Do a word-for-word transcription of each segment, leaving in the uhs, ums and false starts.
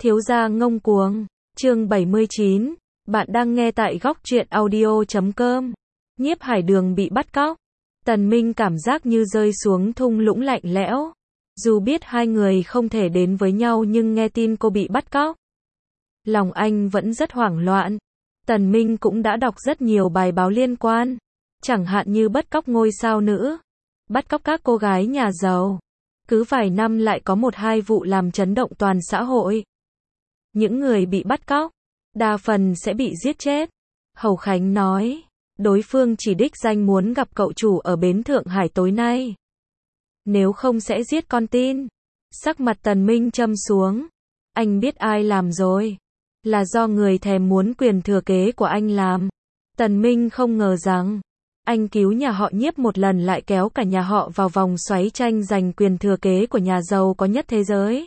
Thiếu gia ngông cuồng, chương bảy mươi chín, bạn đang nghe tại góc truyện audio chấm com. Nhiếp Hải Đường bị bắt cóc. Tần Minh cảm giác như rơi xuống thung lũng lạnh lẽo. Dù biết hai người không thể đến với nhau nhưng nghe tin cô bị bắt cóc, lòng anh vẫn rất hoảng loạn. Tần Minh cũng đã đọc rất nhiều bài báo liên quan, chẳng hạn như bắt cóc ngôi sao nữ, bắt cóc các cô gái nhà giàu. Cứ vài năm lại có một hai vụ làm chấn động toàn xã hội. Những người bị bắt cóc, đa phần sẽ bị giết chết. Hầu Khánh nói, đối phương chỉ đích danh muốn gặp cậu chủ ở bến Thượng Hải tối nay. Nếu không sẽ giết con tin. Sắc mặt Tần Minh châm xuống. Anh biết ai làm rồi. Là do người thèm muốn quyền thừa kế của anh làm. Tần Minh không ngờ rằng anh cứu nhà họ Nhiếp một lần lại kéo cả nhà họ vào vòng xoáy tranh giành quyền thừa kế của nhà giàu có nhất thế giới.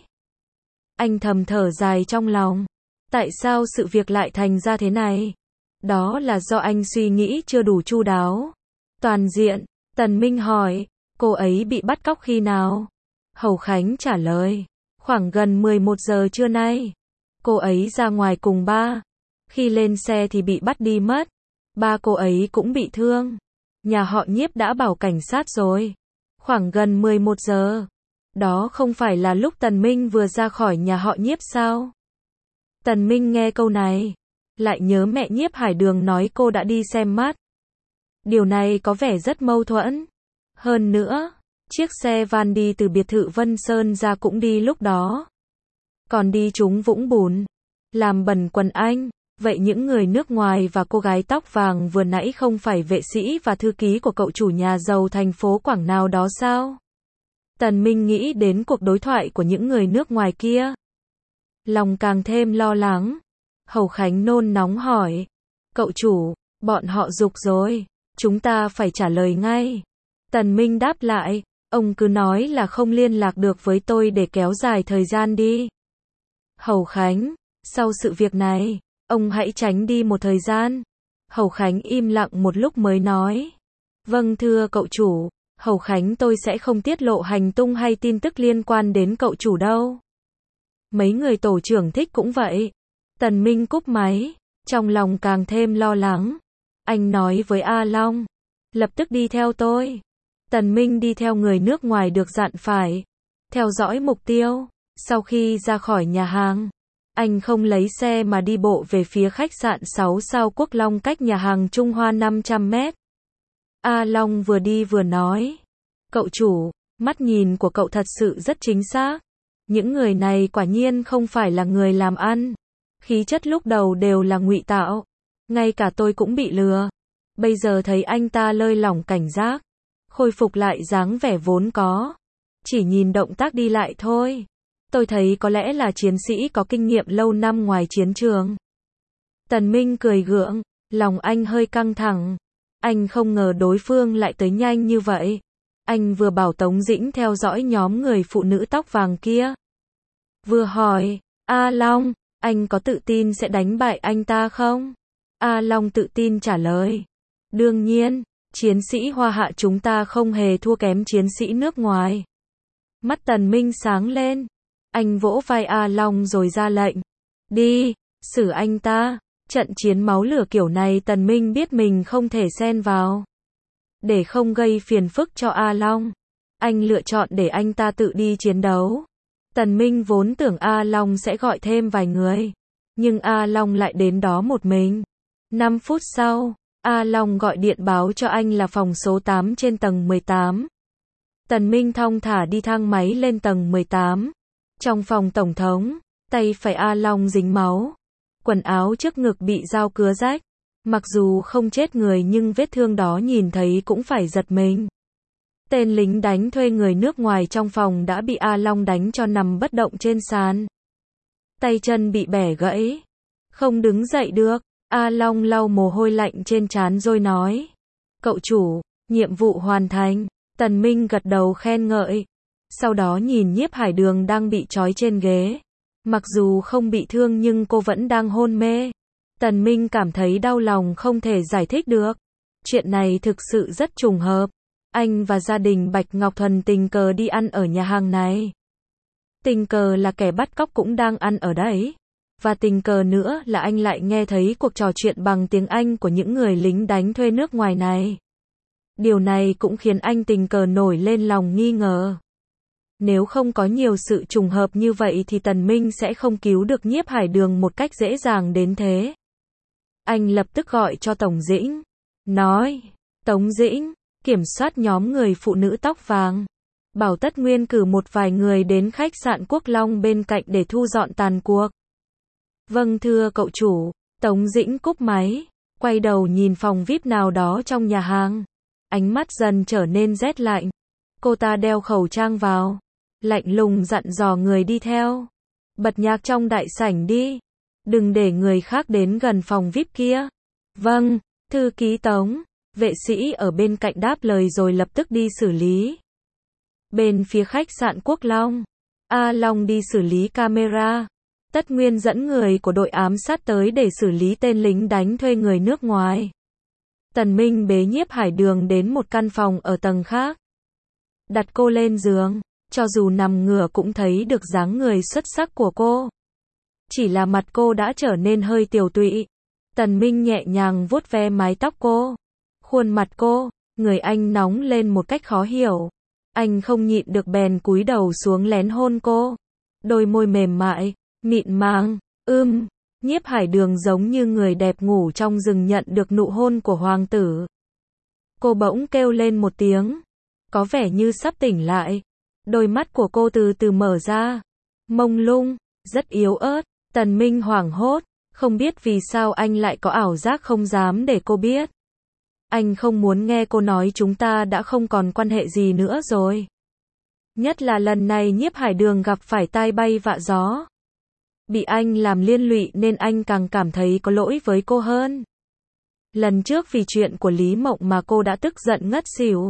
Anh thầm thở dài trong lòng. Tại sao sự việc lại thành ra thế này? Đó là do anh suy nghĩ chưa đủ chu đáo, toàn diện. Tần Minh hỏi, cô ấy bị bắt cóc khi nào? Hầu Khánh trả lời, khoảng gần mười một giờ trưa nay. Cô ấy ra ngoài cùng ba. Khi lên xe thì bị bắt đi mất. Ba cô ấy cũng bị thương. Nhà họ Nhiếp đã bảo cảnh sát rồi. Khoảng gần mười một giờ. Đó không phải là lúc Tần Minh vừa ra khỏi nhà họ Nhiếp sao? Tần Minh nghe câu này, lại nhớ mẹ Nhiếp Hải Đường nói cô đã đi xem mắt. Điều này có vẻ rất mâu thuẫn. Hơn nữa, chiếc xe van đi từ biệt thự Vân Sơn ra cũng đi lúc đó. Còn đi trúng vũng bùn, làm bẩn quần anh. Vậy những người nước ngoài và cô gái tóc vàng vừa nãy không phải vệ sĩ và thư ký của cậu chủ nhà giàu thành phố Quảng nào đó sao? Tần Minh nghĩ đến cuộc đối thoại của những người nước ngoài kia, lòng càng thêm lo lắng. Hầu Khánh nôn nóng hỏi, cậu chủ, bọn họ giục rồi, chúng ta phải trả lời ngay. Tần Minh đáp lại, ông cứ nói là không liên lạc được với tôi để kéo dài thời gian đi. Hầu Khánh, sau sự việc này, ông hãy tránh đi một thời gian. Hầu Khánh im lặng một lúc mới nói, vâng thưa cậu chủ. Hầu Khánh, tôi sẽ không tiết lộ hành tung hay tin tức liên quan đến cậu chủ đâu. Mấy người tổ trưởng thích cũng vậy. Tần Minh cúp máy, trong lòng càng thêm lo lắng. Anh nói với A Long, lập tức đi theo tôi. Tần Minh đi theo người nước ngoài được dặn phải theo dõi mục tiêu. Sau khi ra khỏi nhà hàng, anh không lấy xe mà đi bộ về phía khách sạn sáu sao Quốc Long cách nhà hàng Trung Hoa năm trăm mét. A Long vừa đi vừa nói, cậu chủ, mắt nhìn của cậu thật sự rất chính xác. Những người này quả nhiên không phải là người làm ăn. Khí chất lúc đầu đều là ngụy tạo. Ngay cả tôi cũng bị lừa. Bây giờ thấy anh ta lơi lỏng cảnh giác, khôi phục lại dáng vẻ vốn có. Chỉ nhìn động tác đi lại thôi, tôi thấy có lẽ là chiến sĩ có kinh nghiệm lâu năm ngoài chiến trường. Tần Minh cười gượng, lòng anh hơi căng thẳng. Anh không ngờ đối phương lại tới nhanh như vậy. Anh vừa bảo Tống Dĩnh theo dõi nhóm người phụ nữ tóc vàng kia, vừa hỏi, A Long, anh có tự tin sẽ đánh bại anh ta không? A Long tự tin trả lời, đương nhiên, chiến sĩ Hoa Hạ chúng ta không hề thua kém chiến sĩ nước ngoài. Mắt Tần Minh sáng lên, anh vỗ vai A Long rồi ra lệnh, đi, xử anh ta. Trận chiến máu lửa kiểu này Tần Minh biết mình không thể xen vào. Để không gây phiền phức cho A Long, anh lựa chọn để anh ta tự đi chiến đấu. Tần Minh vốn tưởng A Long sẽ gọi thêm vài người, nhưng A Long lại đến đó một mình. năm phút sau, A Long gọi điện báo cho anh là phòng số tám trên tầng mười tám. Tần Minh thong thả đi thang máy lên tầng mười tám. Trong phòng tổng thống, tay phải A Long dính máu. Quần áo trước ngực bị dao cứa rách. Mặc dù không chết người nhưng vết thương đó nhìn thấy cũng phải giật mình. Tên lính đánh thuê người nước ngoài trong phòng đã bị A Long đánh cho nằm bất động trên sàn. Tay chân bị bẻ gãy, không đứng dậy được. A Long lau mồ hôi lạnh trên trán rồi nói, cậu chủ, nhiệm vụ hoàn thành. Tần Minh gật đầu khen ngợi. Sau đó nhìn Nhiếp Hải Đường đang bị trói trên ghế. Mặc dù không bị thương nhưng cô vẫn đang hôn mê. Tần Minh cảm thấy đau lòng không thể giải thích được. Chuyện này thực sự rất trùng hợp. Anh và gia đình Bạch Ngọc Thuần tình cờ đi ăn ở nhà hàng này. Tình cờ là kẻ bắt cóc cũng đang ăn ở đấy. Và tình cờ nữa là anh lại nghe thấy cuộc trò chuyện bằng tiếng Anh của những người lính đánh thuê nước ngoài này. Điều này cũng khiến anh tình cờ nổi lên lòng nghi ngờ. Nếu không có nhiều sự trùng hợp như vậy thì Tần Minh sẽ không cứu được Nhiếp Hải Đường một cách dễ dàng đến thế. Anh lập tức gọi cho Tổng Dĩnh. Nói, Tống Dĩnh, kiểm soát nhóm người phụ nữ tóc vàng. Bảo Tất Nguyên cử một vài người đến khách sạn Quốc Long bên cạnh để thu dọn tàn cuộc. Vâng thưa cậu chủ. Tống Dĩnh cúp máy, quay đầu nhìn phòng vi ai pi nào đó trong nhà hàng. Ánh mắt dần trở nên rét lạnh. Cô ta đeo khẩu trang vào, lạnh lùng dặn dò người đi theo. Bật nhạc trong đại sảnh đi. Đừng để người khác đến gần phòng vi ai pi kia. Vâng, thư ký Tống. Vệ sĩ ở bên cạnh đáp lời rồi lập tức đi xử lý. Bên phía khách sạn Quốc Long, A Long đi xử lý camera. Tất Nguyên dẫn người của đội ám sát tới để xử lý tên lính đánh thuê người nước ngoài. Tần Minh bế Nhiếp Hải Đường đến một căn phòng ở tầng khác. Đặt cô lên giường, cho dù nằm ngửa cũng thấy được dáng người xuất sắc của cô. Chỉ là mặt cô đã trở nên hơi tiều tụy. Tần Minh nhẹ nhàng vuốt ve mái tóc cô, khuôn mặt cô, người anh nóng lên một cách khó hiểu. Anh không nhịn được bèn cúi đầu xuống lén hôn cô. Đôi môi mềm mại, mịn màng, ưm, Nhiếp Hải Đường giống như người đẹp ngủ trong rừng nhận được nụ hôn của hoàng tử. Cô bỗng kêu lên một tiếng, có vẻ như sắp tỉnh lại. Đôi mắt của cô từ từ mở ra, mông lung, rất yếu ớt. Tần Minh hoảng hốt, không biết vì sao anh lại có ảo giác không dám để cô biết. Anh không muốn nghe cô nói chúng ta đã không còn quan hệ gì nữa rồi. Nhất là lần này Nhiếp Hải Đường gặp phải tai bay vạ gió. Bị anh làm liên lụy nên anh càng cảm thấy có lỗi với cô hơn. Lần trước vì chuyện của Lý Mộng mà cô đã tức giận ngất xỉu.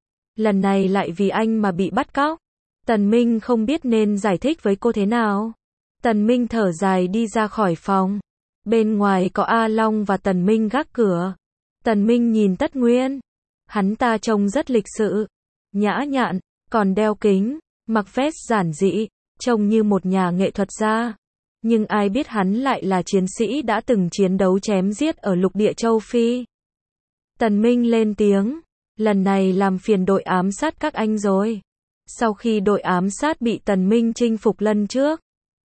Lần này lại vì anh mà bị bắt cóc. Tần Minh không biết nên giải thích với cô thế nào. Tần Minh thở dài đi ra khỏi phòng. Bên ngoài có A Long và Tần Minh gác cửa. Tần Minh nhìn Tất Nguyên. Hắn ta trông rất lịch sự, nhã nhặn, còn đeo kính, mặc vest giản dị, trông như một nhà nghệ thuật gia. Nhưng ai biết hắn lại là chiến sĩ đã từng chiến đấu chém giết ở lục địa châu Phi. Tần Minh lên tiếng, lần này làm phiền đội ám sát các anh rồi. Sau khi đội ám sát bị Tần Minh chinh phục lần trước,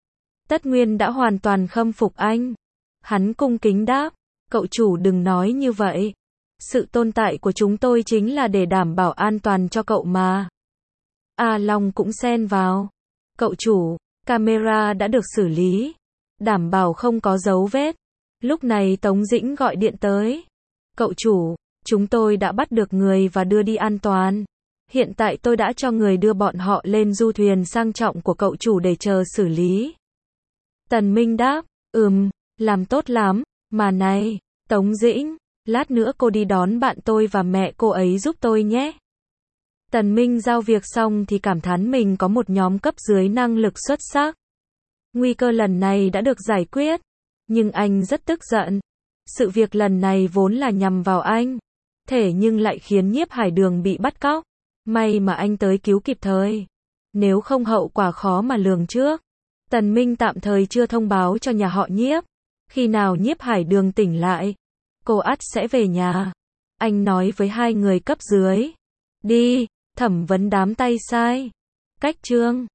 Tất Nguyên đã hoàn toàn khâm phục anh. Hắn cung kính đáp, cậu chủ đừng nói như vậy. Sự tồn tại của chúng tôi chính là để đảm bảo an toàn cho cậu mà. A Long cũng xen vào. Cậu chủ, camera đã được xử lý, đảm bảo không có dấu vết. Lúc này Tống Dĩnh gọi điện tới. Cậu chủ, chúng tôi đã bắt được người và đưa đi an toàn. Hiện tại tôi đã cho người đưa bọn họ lên du thuyền sang trọng của cậu chủ để chờ xử lý. Tần Minh đáp, ừm, làm tốt lắm, mà này, Tống Dĩnh, lát nữa cô đi đón bạn tôi và mẹ cô ấy giúp tôi nhé. Tần Minh giao việc xong thì cảm thán mình có một nhóm cấp dưới năng lực xuất sắc. Nguy cơ lần này đã được giải quyết, nhưng anh rất tức giận. Sự việc lần này vốn là nhằm vào anh, thế nhưng lại khiến Nhiếp Hải Đường bị bắt cóc. May mà anh tới cứu kịp thời. Nếu không hậu quả khó mà lường trước. Tần Minh tạm thời chưa thông báo cho nhà họ Nhiếp. Khi nào Nhiếp Hải Đường tỉnh lại, cô ắt sẽ về nhà. Anh nói với hai người cấp dưới. Đi, thẩm vấn đám tay sai. Cách chương